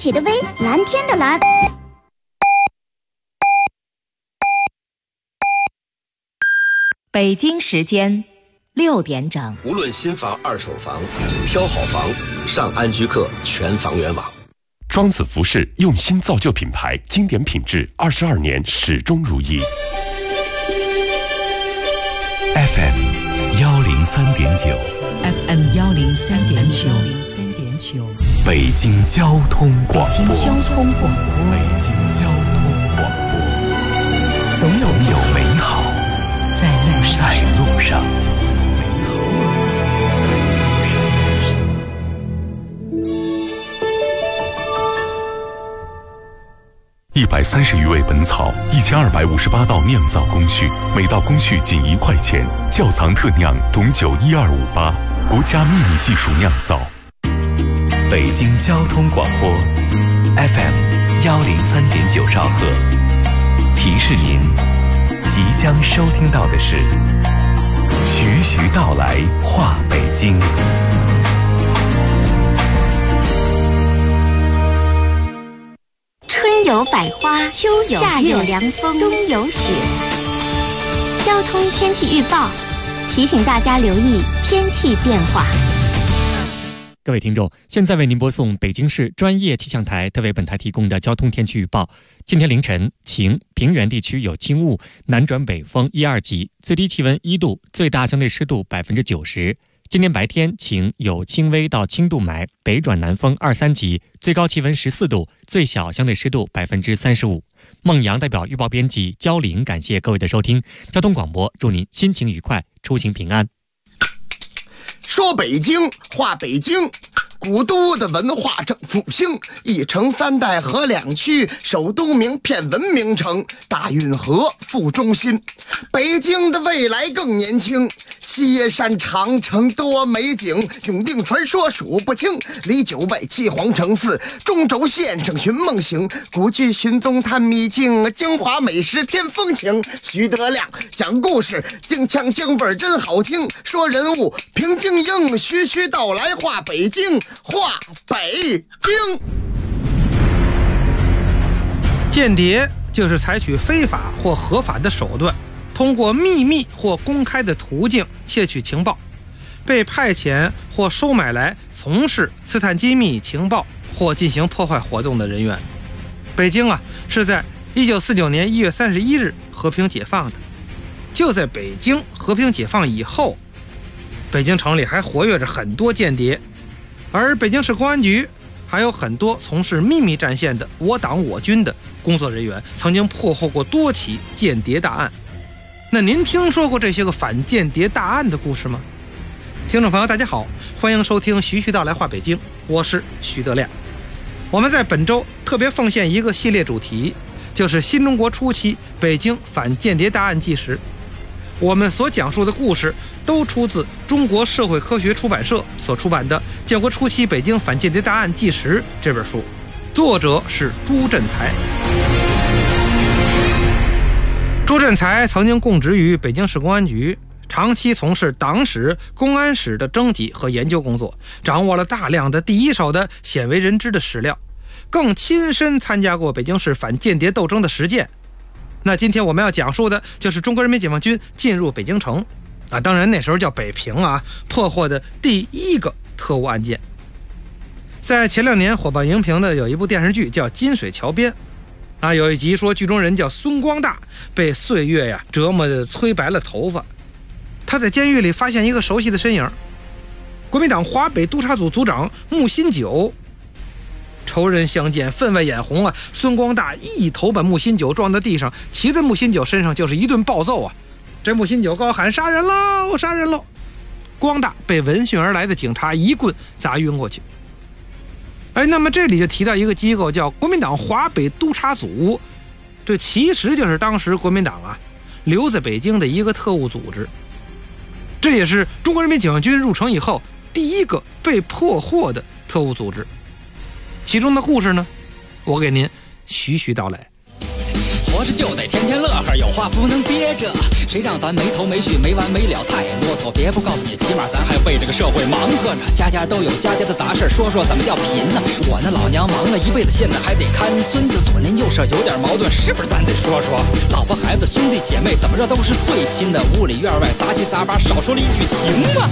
起的微，蓝天的蓝。 北京时间6点整。 无论新房、二手房，挑好房，上安居客全房源网。 庄子服饰用心造就品牌，经典品质，22年始终如一。 FM 103.9 FM 103.9 北京交通广播。 北京交通广播。 北京交通广播。总有美好在路上。130余味本草，1258道酿造工序，每道工序仅1块钱。窖藏特酿董酒12588，国家秘密技术酿造。北京交通广播 FM 103.9兆赫，提示您，即将收听到的是徐徐道来话北京。 春有百花，秋有夏有凉风，冬有雪。交通天气预报提醒大家留意天气变化。 各位听众，现在为您播送北京市专业气象台特为本台提供的交通天气预报。今天凌晨晴，平原地区有轻雾，南转北风1、2级，最低气温1度，最大相对湿度90%。今天白天晴，有轻微到轻度霾，北转南风2、3级，最高气温14度，最小相对湿度35%。孟阳代表预报编辑焦玲，感谢各位的收听。交通广播祝您心情愉快，出行平安。 说北京话北京，古都的文化正复兴，一城3代合2区，首都名片文明城，大运河副中心。北京的未来更年轻，西耶山长城多美景，永定传说数不清，离9外7皇城4，中轴线上寻梦行，古剧寻踪探秘境，京华美食添风情。徐德亮讲故事，京腔京味真好听，说人物平静应，徐徐道来话北京，话北京。 间谍就是采取非法或合法的手段，通过秘密或公开的途径窃取情报，被派遣或收买来从事刺探机密情报或进行破坏活动的人员。北京是在1949年1月31日和平解放的。就在北京和平解放以后，北京城里还活跃着很多间谍，而北京市公安局还有很多从事秘密战线的我党我军的工作人员，曾经破获过多起间谍大案。那您听说过这些个反间谍大案的故事吗？听众朋友大家好，欢迎收听徐徐道来话北京，我是徐德亮。我们在本周特别奉献一个系列主题，就是新中国初期北京反间谍大案纪实。我们所讲述的故事都出自中国社会科学出版社所出版的《建国初期北京反间谍大案纪实》这本书，作者是朱振才。朱振才曾经供职于北京市公安局，长期从事党史、公安史的征集和研究工作，掌握了大量的第一手的鲜为人知的史料，更亲身参加过北京市反间谍斗争的实践。那今天我们要讲述的就是中国人民解放军进入北京城当然那时候叫北平破获的第一个特务案件。在前2年火爆荧屏的有一部电视剧叫《金水桥边》有一集说剧中人叫孙光大，被岁月折磨的催白了头发。他在监狱里发现一个熟悉的身影，国民党华北督察组组长穆新九。仇人相见，分外眼红孙光大一头把穆新九撞到地上，骑在穆新九身上就是一顿暴揍这穆新九高喊杀人喽，杀人喽！光大被闻讯而来的警察一棍砸晕过去。那么这里就提到一个机构叫国民党华北督察组，这其实就是当时国民党留在北京的一个特务组织。这也是中国人民解放军入城以后第一个被破获的特务组织。其中的故事呢，我给您徐徐道来。 火活着就得天天乐呵，有话不能憋着，谁让咱没头没绪没完没了太啰嗦，别不告诉你，起码咱还为这个社会忙活着，家家都有家家的杂事，说说怎么叫贫呢？我那老娘忙了一辈子，现在还得看孙子，左邻右舍有点矛盾，是不是咱得说说？老婆孩子兄弟姐妹怎么着都是最亲的，屋里院外杂七杂八，少说了一句行吗？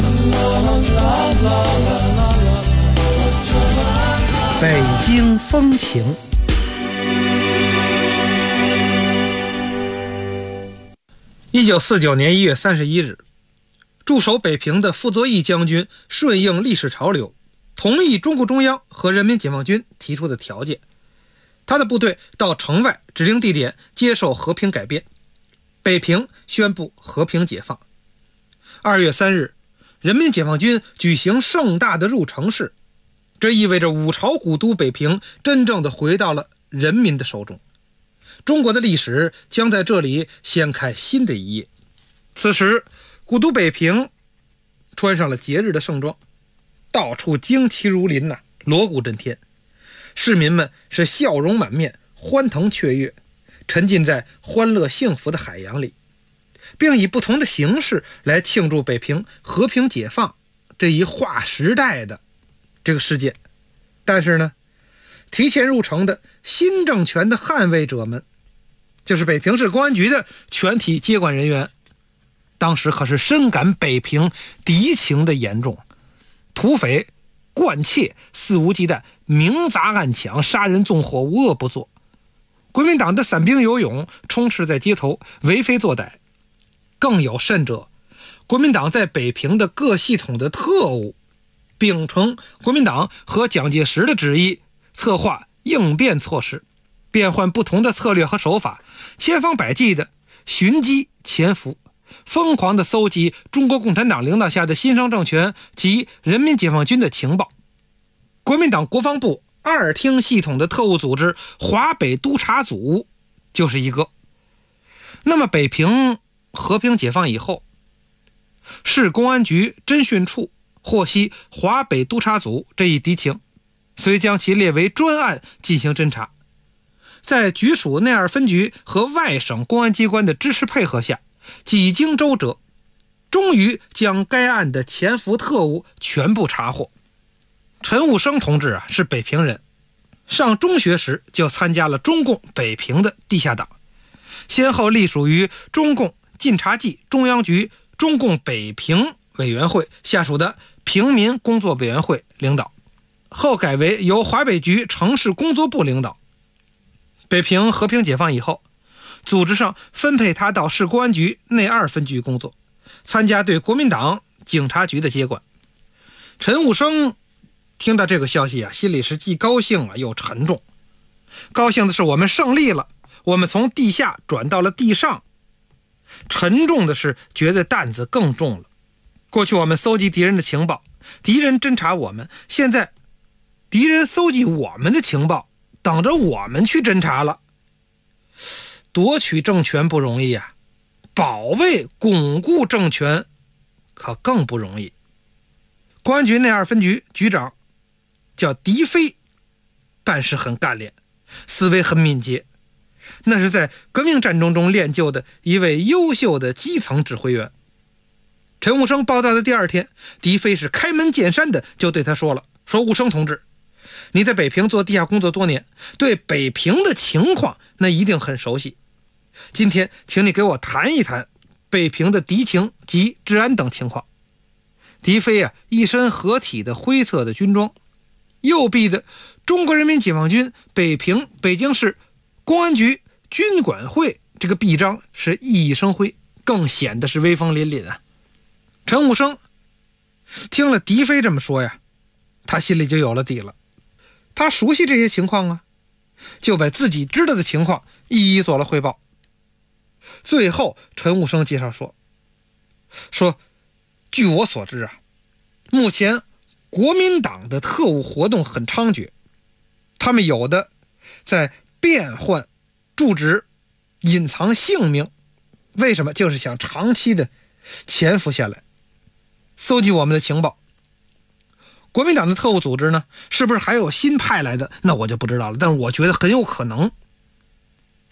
北京风情。1949年1月31日，驻守北平的傅作义将军顺应历史潮流，同意中共中央和人民解放军提出的条件，他的部队到城外指定地点接受和平改编，北平宣布和平解放。2月3日，人民解放军举行盛大的入城式，这意味着五朝古都北平真正的回到了人民的手中。中国的历史将在这里掀开新的一页。此时，古都北平穿上了节日的盛装，到处旌旗如林呐，锣鼓震天。市民们是笑容满面，欢腾雀跃，沉浸在欢乐幸福的海洋里，并以不同的形式来庆祝北平和平解放这一划时代的这个事件。但是呢，提前入城的新政权的捍卫者们，就是北平市公安局的全体接管人员，当时可是深感北平敌情的严重，土匪惯窃，肆无忌惮，明砸暗抢，杀人纵火，无恶不作。国民党的散兵游勇充斥在街头，为非作歹。更有甚者，国民党在北平的各系统的特务秉承国民党和蒋介石的旨意，策划应变措施，变换不同的策略和手法，千方百计的寻机潜伏，疯狂地搜集中国共产党领导下的新生政权及人民解放军的情报。国民党国防部2厅系统的特务组织华北督察组就是一个。那么北平和平解放以后，市公安局侦讯处获悉华北督察组这一敌情，遂将其列为专案进行侦查。在局属内2分局和外省公安机关的支持配合下，几经周折，终于将该案的潜伏特务全部查获。陈武生同志是北平人，上中学时就参加了中共北平的地下党，先后隶属于中共晋察冀中央局中共北平委员会下属的平民工作委员会领导，后改为由华北局城市工作部领导。北平和平解放以后，组织上分配他到市公安局内2分局工作，参加对国民党警察局的接管。陈武生听到这个消息心里是既高兴又沉重。高兴的是我们胜利了，我们从地下转到了地上；沉重的是觉得担子更重了。过去我们搜集敌人的情报，敌人侦察我们，现在敌人搜集我们的情报，等着我们去侦察了。夺取政权不容易保卫巩固政权可更不容易。公安局内2分局局长叫狄飞，办事很干练，思维很敏捷，那是在革命战争中练就的一位优秀的基层指挥员。陈武生报道的第2天，狄飞是开门见山的就对他说了，说武生同志，你在北平做地下工作多年，对北平的情况那一定很熟悉。今天请你给我谈一谈北平的敌情及治安等情况。狄飞一身合体的灰色的军装，右臂的中国人民解放军北京市公安局军管会这个臂章是熠熠生辉，更显得是威风凛凛陈武生听了狄飞这么说他心里就有了底了。他熟悉这些情况就把自己知道的情况一一做了汇报。最后陈武生介绍说据我所知目前国民党的特务活动很猖獗，他们有的在变换住址，隐藏姓名，为什么？就是想长期的潜伏下来，搜集我们的情报。国民党的特务组织呢，是不是还有新派来的？那我就不知道了，但我觉得很有可能。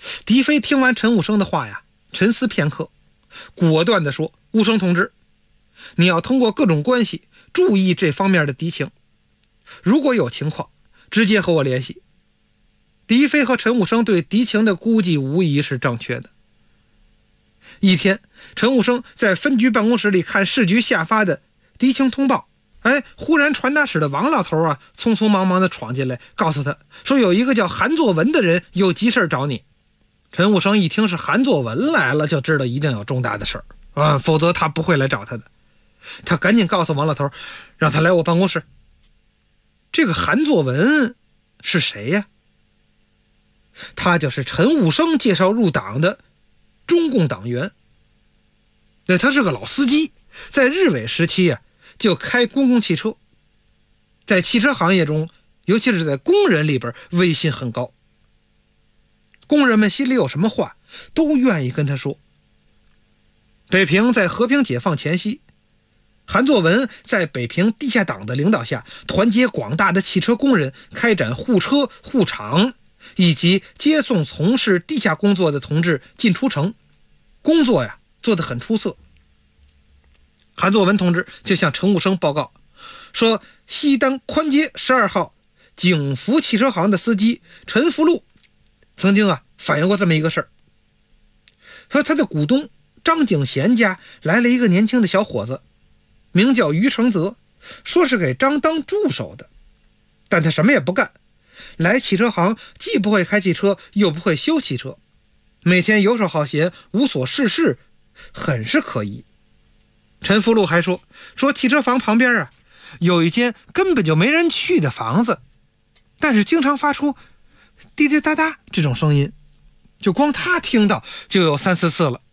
狄飞听完陈武生的话呀，沉思片刻，果断地说：武生同志，你要通过各种关系注意这方面的敌情，如果有情况直接和我联系。狄飞和陈武生对敌情的估计无疑是正确的。一天，陈武生在分局办公室里看市局下发的敌情通报，忽然传达室的王老头啊，匆匆忙忙地闯进来，告诉他说有一个叫韩作文的人有急事找你。陈武生一听是韩作文来了，就知道一定有重大的事儿否则他不会来找他的。他赶紧告诉王老头，让他来我办公室。这个韩作文是谁呀？他就是陈武生介绍入党的中共党员。他是个老司机，在日伪时期就开公共汽车，在汽车行业中，尤其是在工人里边威信很高。工人们心里有什么话都愿意跟他说。北平在和平解放前夕，韩作文在北平地下党的领导下，团结广大的汽车工人，开展护车、护厂以及接送从事地下工作的同志进出城，工作做得很出色。韩作文同志就向陈武生报告说，西单宽街12号景福汽车行的司机陈福禄曾经反映过这么一个事儿，说他的股东张景贤家来了一个年轻的小伙子，名叫于承泽，说是给张当助手的，但他什么也不干，来汽车行既不会开汽车又不会修汽车，每天游手好闲，无所事事，很是可疑。陈福禄还说汽车房旁边有一间根本就没人去的房子，但是经常发出滴滴答答这种声音，就光他听到就有3-4次了。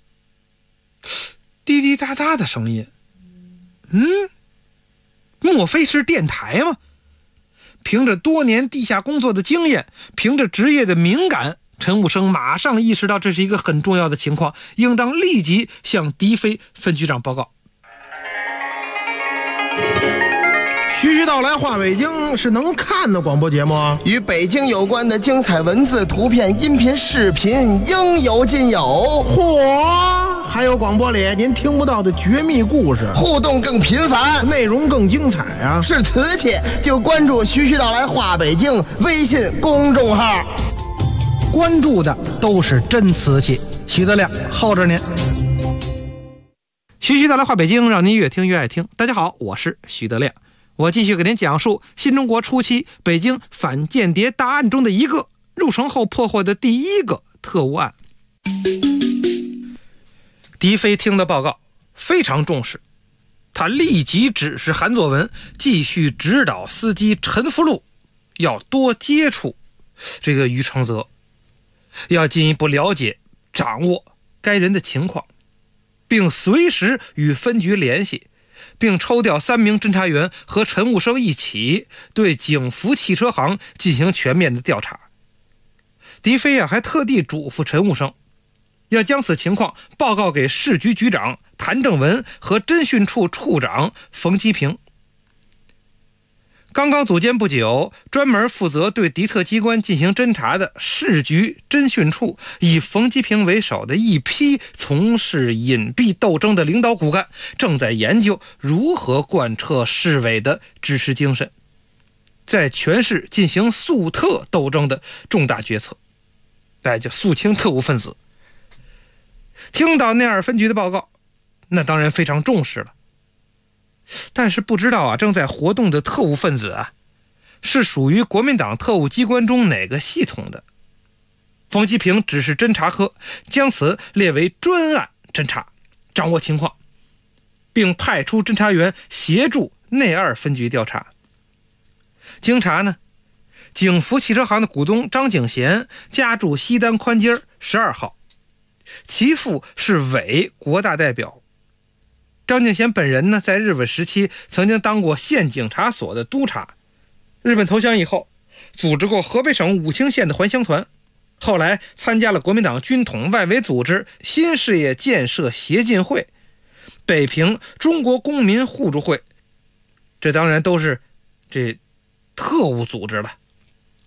滴滴答答的声音，莫非是电台吗？凭着多年地下工作的经验，凭着职业的敏感，陈武生马上意识到这是一个很重要的情况，应当立即向狄飞分局长报告。 徐徐道来话北京是能看的广播节目， 与北京有关的精彩文字、图片、音频、视频应有尽有。 嚯，还有广播里您听不到的绝密故事， 互动更频繁， 内容更精彩啊！ 是瓷器就关注徐徐道来话北京微信公众号， 关注的都是真瓷器。徐德亮候着您。徐徐道来话北京，让您越听越爱听。大家好，我是徐德亮，我继续给您讲述新中国初期北京反间谍大案中的一个入城后破获的第一个特务案。狄飞听的报告非常重视，他立即指示韩作文继续指导司机陈福禄要多接触这个于承泽，要进一步了解掌握该人的情况，并随时与分局联系，并抽调3名侦查员和陈武生一起对景福汽车行进行全面的调查。狄飞还特地嘱咐陈武生要将此情况报告给市局局长谭正文和侦讯处处长冯基平。刚刚组建不久，专门负责对敌特机关进行侦查的市局侦讯处，以冯基平为首的一批从事隐蔽斗争的领导骨干，正在研究如何贯彻市委的指示精神，在全市进行肃特斗争的重大决策，就肃清特务分子。听到内二分局的报告，那当然非常重视了。但是不知道正在活动的特务分子是属于国民党特务机关中哪个系统的。冯基平指示侦查科将此列为专案侦查，掌握情况，并派出侦查员协助内二分局调查。经查呢，景福汽车行的股东张景贤家住西单宽街12号，其父是伪国大代表。张景贤本人呢，在日本时期曾经当过县警察所的督察，日本投降以后组织过河北省武清县的还乡团，后来参加了国民党军统外围组织新事业建设协进会、北平中国公民互助会，这当然都是这特务组织了。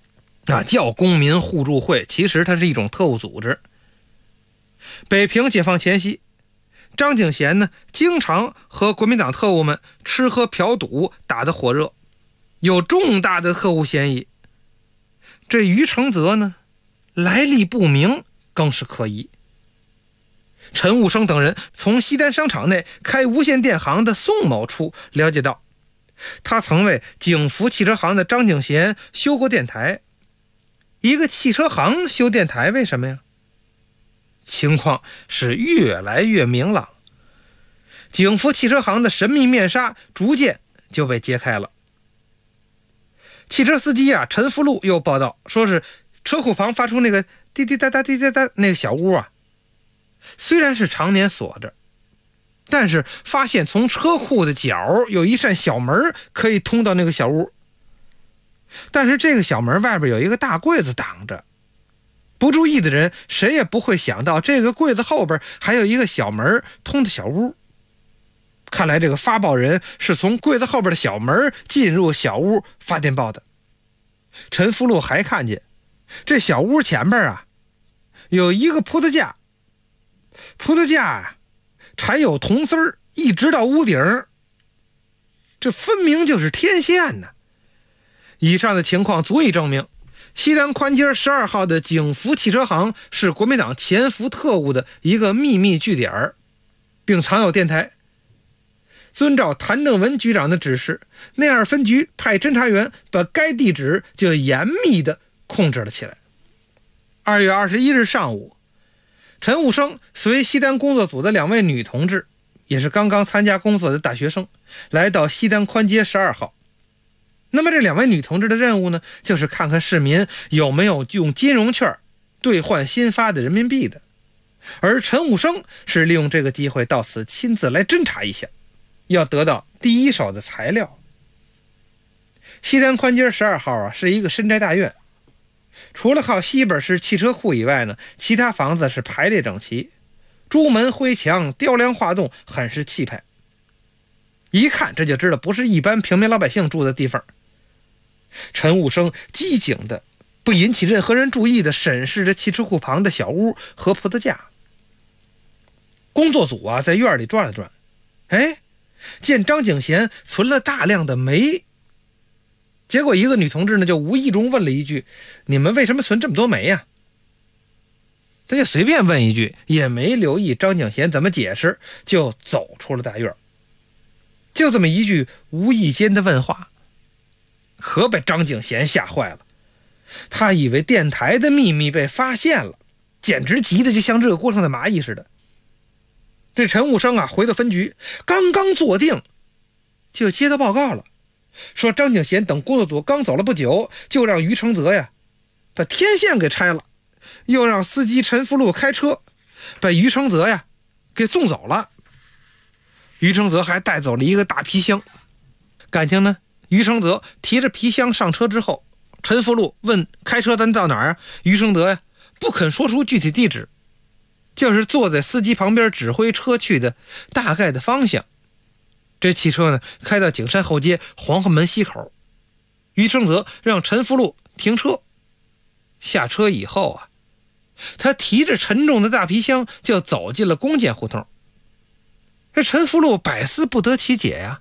叫公民互助会，其实它是一种特务组织。北平解放前夕，张景贤呢经常和国民党特务们吃喝嫖赌，打得火热，有重大的特务嫌疑。这于承泽呢来历不明，更是可疑。陈武生等人从西单商场内开无线电行的宋某处了解到，他曾为景福汽车行的张景贤修过电台。一个汽车行修电台，为什么呀？情况是越来越明朗，景福汽车行的神秘面纱逐渐就被揭开了。汽车司机陈福禄又报道说，是车库旁发出那个滴滴答答滴滴答那个小屋虽然是常年锁着，但是发现从车库的角有一扇小门可以通到那个小屋，但是这个小门外边有一个大柜子挡着，不注意的人谁也不会想到这个柜子后边还有一个小门通的小屋。看来这个发报人是从柜子后边的小门进入小屋发电报的。陈福禄还看见这小屋前边有一个葡萄架，葡萄架缠有铜丝儿，一直到屋顶，这分明就是天线呢。以上的情况足以证明，西单宽街12号的景福汽车行是国民党潜伏特务的一个秘密据点，并藏有电台。遵照谭正文局长的指示，内二分局派侦查员把该地址就严密地控制了起来。2月21日上午，陈武生随西单工作组的2位女同志，也是刚刚参加工作的大学生，来到西单宽街12号。那么这2位女同志的任务呢，就是看看市民有没有用金融券兑换新发的人民币的。而陈武生是利用这个机会到此亲自来侦查一下，要得到第一手的材料。西单宽街12号是一个深宅大院，除了靠西边是汽车库以外呢，其他房子是排列整齐，朱门灰墙，雕梁画栋，很是气派。一看这就知道不是一般平民老百姓住的地方。陈武生机警的不引起任何人注意的审视着汽车库旁的小屋和葡萄架。工作组在院里转了转，见张景贤存了大量的煤。结果一个女同志呢就无意中问了一句，你们为什么存这么多煤呀？他就随便问一句，也没留意张景贤怎么解释，就走出了大院。就这么一句无意间的问话，可把张景贤吓坏了。他以为电台的秘密被发现了，简直急得就像热锅上的蚂蚁似的。这陈武生回到分局，刚刚坐定，就接到报告了，说张景贤等工作组刚走了不久，就让于承泽把天线给拆了，又让司机陈福禄开车把于承泽给送走了。于承泽还带走了一个大皮箱。感情呢，于承泽提着皮箱上车之后，陈福禄问开车咱到哪儿于承泽不肯说出具体地址，就是坐在司机旁边指挥车去的大概的方向。这汽车呢开到景山后街黄河门西口，于承泽让陈福禄停车。下车以后他提着沉重的大皮箱就走进了弓箭胡同。这陈福禄百思不得其解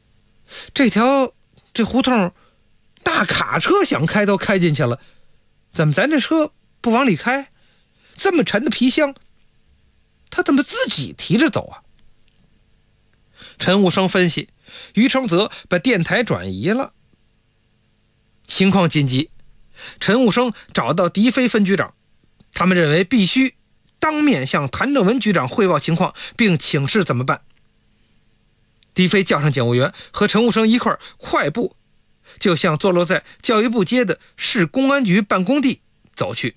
这胡同大卡车想开都开进去了，怎么咱这车不往里开？这么沉的皮箱他怎么自己提着走陈武生分析，于承泽把电台转移了。情况紧急，陈武生找到狄飞分局长，他们认为必须当面向谭正文局长汇报情况，并请示怎么办。狄飞叫上警务员，和陈武生一块快步就向坐落在教育部街的市公安局办公地走去。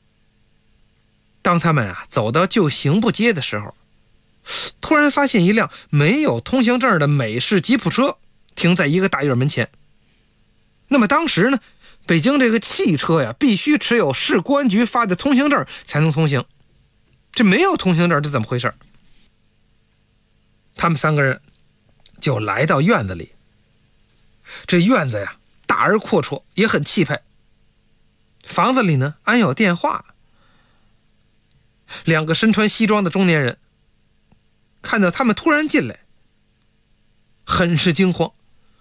当他们走到旧刑部街的时候，突然发现一辆没有通行证的美式吉普车停在一个大院门前。那么当时呢，北京这个汽车必须持有市公安局发的通行证才能通行，这没有通行证这怎么回事？他们3个人就来到院子里。这院子大而阔绰，也很气派。 房子里呢安有电话。两个身穿西装的中年人看到他们突然进来，很是惊慌。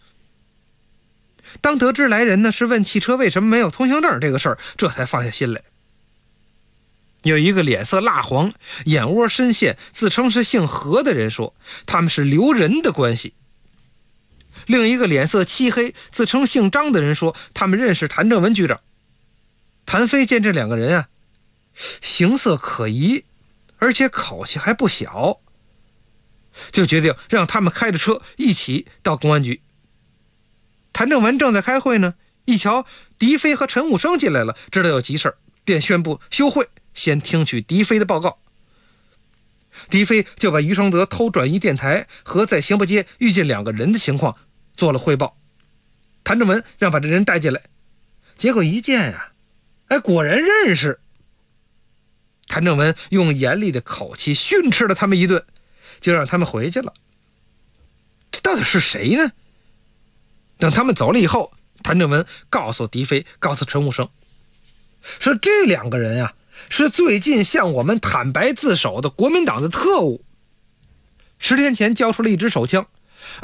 当得知来人呢是问汽车为什么没有通行证这个事儿，这才放下心来。有一个脸色蜡黄、眼窝深陷、自称是姓何的人说他们是留人的关系。另一个脸色漆黑、自称姓张的人说他们认识谭正文局长。谭飞见这两个人啊形色可疑，而且口气还不小，就决定让他们开着车一起到公安局。谭正文正在开会呢，一瞧狄飞和陈武生进来了，知道有急事，便宣布休会，先听取狄飞的报告。狄飞就把于承泽偷转移电台和在刑部街遇见两个人的情况做了汇报。谭正文让把这人带进来，结果一见啊，果然认识。谭正文用严厉的口气训斥了他们一顿，就让他们回去了。这到底是谁呢？等他们走了以后，谭正文告诉狄飞，告诉陈武生，说这两个人啊是最近向我们坦白自首的国民党的特务。10天前交出了一支手枪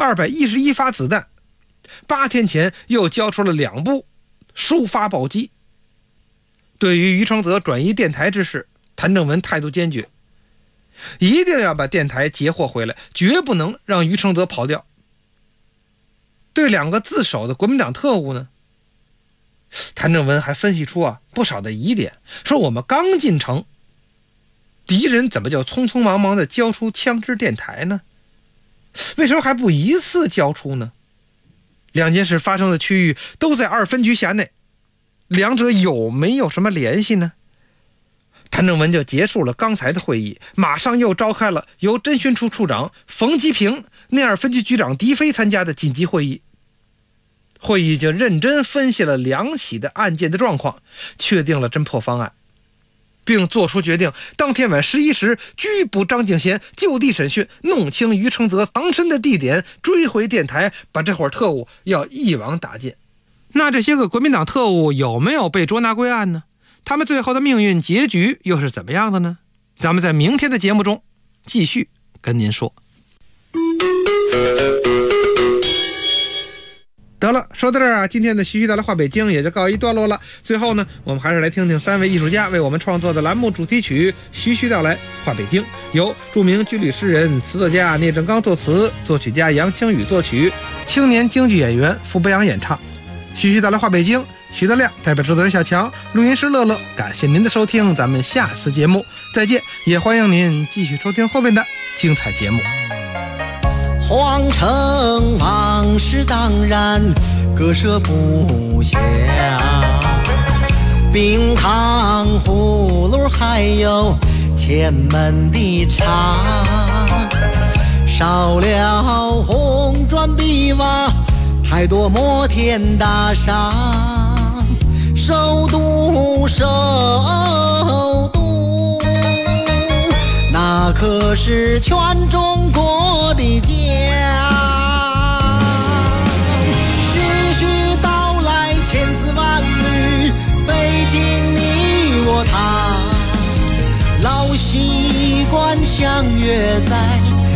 ，211发子弹，8天前又交出了2部10发暴击。对于于承泽转移电台之事，谭正文态度坚决，一定要把电台截获回来，绝不能让于承泽跑掉。对两个自首的国民党特务呢，谭正文还分析出不少的疑点，说我们刚进城，敌人怎么就匆匆忙忙的交出枪支电台呢？为什么还不一次交出呢？两件事发生的区域都在2分局辖内，两者有没有什么联系呢？谭正文就结束了刚才的会议，马上又召开了由侦讯处处长冯基平、内2分局局长狄飞参加的紧急会议。会议就认真分析了2起的案件的状况，确定了侦破方案，并做出决定，当天晚11时拘捕张敬贤，就地审讯，弄清于承泽藏身的地点，追回电台，把这伙特务要一网打尽。那这些个国民党特务有没有被捉拿归案呢？他们最后的命运结局又是怎么样的呢？咱们在明天的节目中继续跟您说。得了，说到这儿今天的徐徐道来话北京也就告一段落了。最后呢，我们还是来听听3位艺术家为我们创作的栏目主题曲《徐徐道来话北京》，由著名军旅诗人、词作家聂政刚作词，作曲家杨清宇作曲，青年京剧演员傅博阳演唱。徐徐道来话北京，徐德亮代表制作人小强，录音师乐乐，感谢您的收听，咱们下次节目再见，也欢迎您继续收听后面的精彩节目。 皇城往事当然割舍不下，冰糖葫芦还有前门的茶，少了红砖碧瓦，太多摩天大厦，首都那可是全中国的家。徐徐道来千丝万缕，北京你我他，老习惯相约在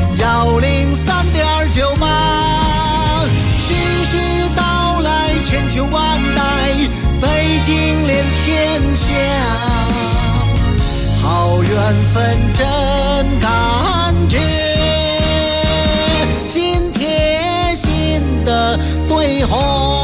103.98。徐徐道来千秋万代，北京连天下。好缘分真感觉，心贴心的对话。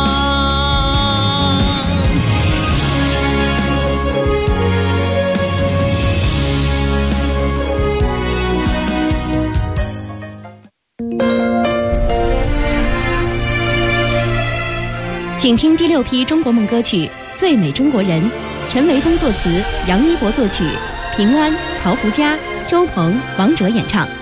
请听第6批中国梦歌曲《最美中国人》，陈维东作词，杨一博作曲，平安、曹福佳、周鹏、王哲演唱。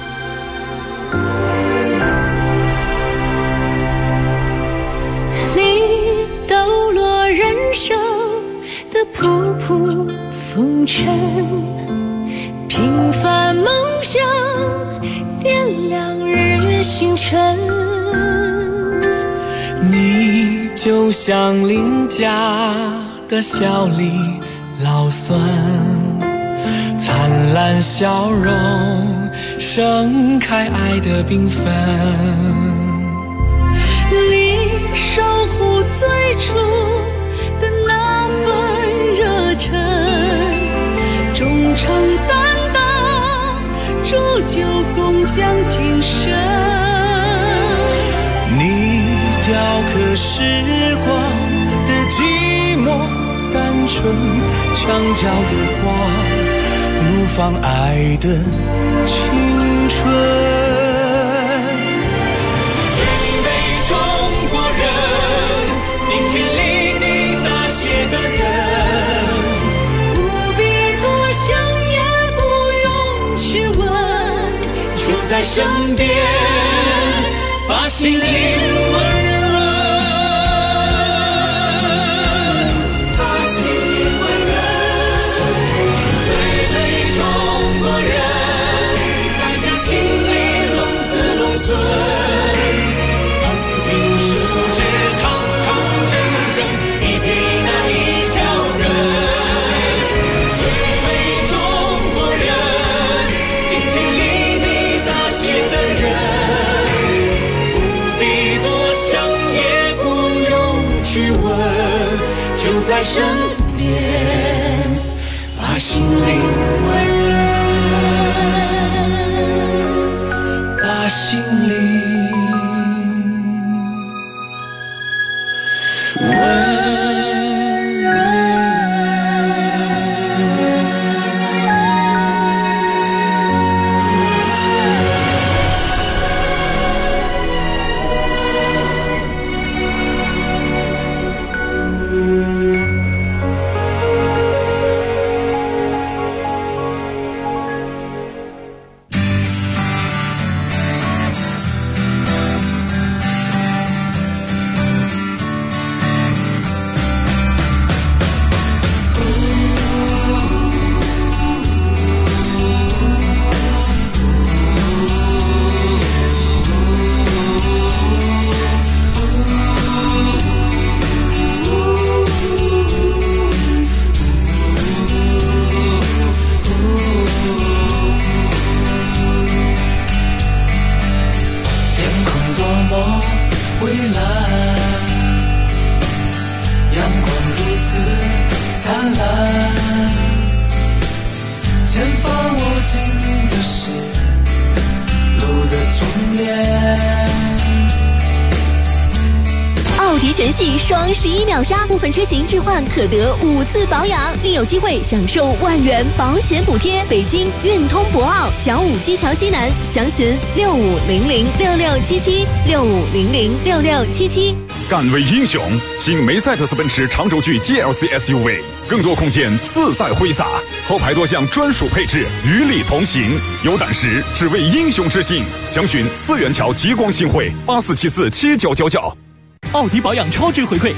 你抖落人生的仆仆风尘，平凡梦想点亮日月星辰。你就像邻家的笑里劳酸，灿烂笑容盛开爱的缤纷。 你守护最初的那份热忱，忠诚担当，铸就工匠精神。 你雕刻时光的寂寞单纯，墙角的花怒放爱的青春。最美中国人，顶天立地大写的人， 不必多想也不用去问， 就在身边，把心灵温润。 在身边，把心灵温润， 把心灵温润。 奥迪全系双11秒杀，部分车型置换可得5次保养，另有机会享受万元保险补贴。北京运通博奥小武基桥西南，详询6500667765006677。 敢为英雄，新梅赛德斯奔驰长轴距 GLC SUV， 更多空间自在挥洒，后排多项专属配置与你同行。有胆识，只为英雄之心。详询4元桥极光新汇84747999。 奥迪保养超值回馈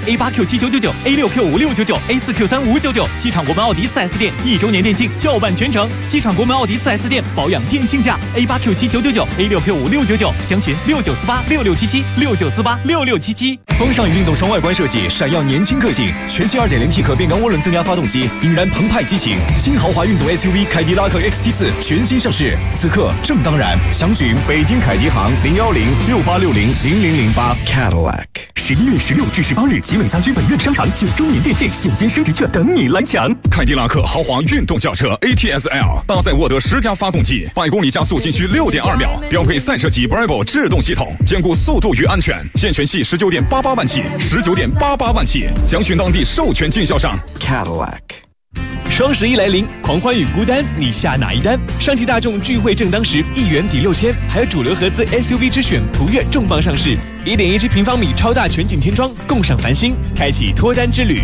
A8Q7999、A6Q5699、A4Q3599，机场国门奥迪 4S 店1周年店庆叫办全程，机场国门奥迪 4S 店保养店庆价 A8Q7999、A6Q5699，详询69486677、69486677。 风尚运动双外观设计，闪耀年轻个性。全新 2.0T 可变缸涡轮增压发动机，引燃澎湃激情。新豪华运动 SUV 凯迪拉克 XT4 全新上市，此刻正当然。详询北京凯迪行01068600008 Cadillac。 11月16至18日，集美家居本院商场9周年店庆，现金升值券等你来抢。 凯迪拉克豪华运动轿车 ATS-L 搭载沃德10加发动机，100公里加速仅需6.2秒，标配赛车级 Bravo 制动系统，兼顾速度与安全。现权系19.88万起，19.88万起，详询当地授权经销商 Cadillac。 双11来临，狂欢与孤单，你下哪一单？上汽大众聚会正当时，1元抵6000，还有主流合资 SUV 之选途岳重磅上市，1.17平方米超大全景天窗，共赏繁星，开启脱单之旅。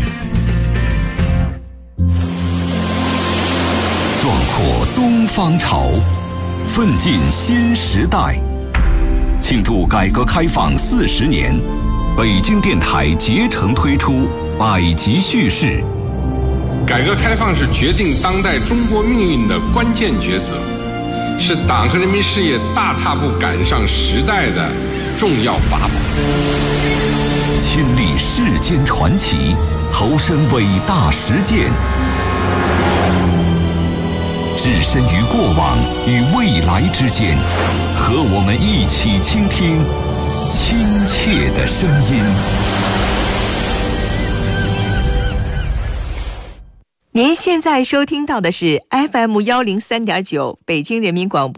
壮阔东方潮，奋进新时代。庆祝改革开放40年，北京电台竭诚推出百集叙事。 改革开放是决定当代中国命运的关键抉择，是党和人民事业大踏步赶上时代的重要法宝。 亲历世间传奇， 投身伟大实践，置身于过往与未来之间，和我们一起倾听亲切的声音。 您现在收听到的是 FM103.9北京人民广播